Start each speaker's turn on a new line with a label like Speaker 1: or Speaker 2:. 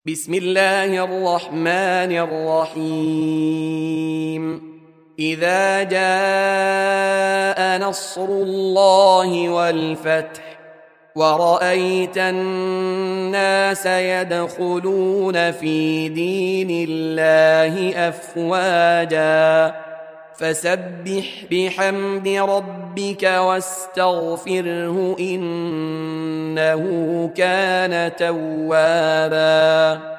Speaker 1: بسم الله الرحمن الرحيم إذا جاء نصر الله والفتح ورأيت الناس يدخلون في دين الله أفواجا فسبح بحمد ربك واستغفره إنه كان توابا.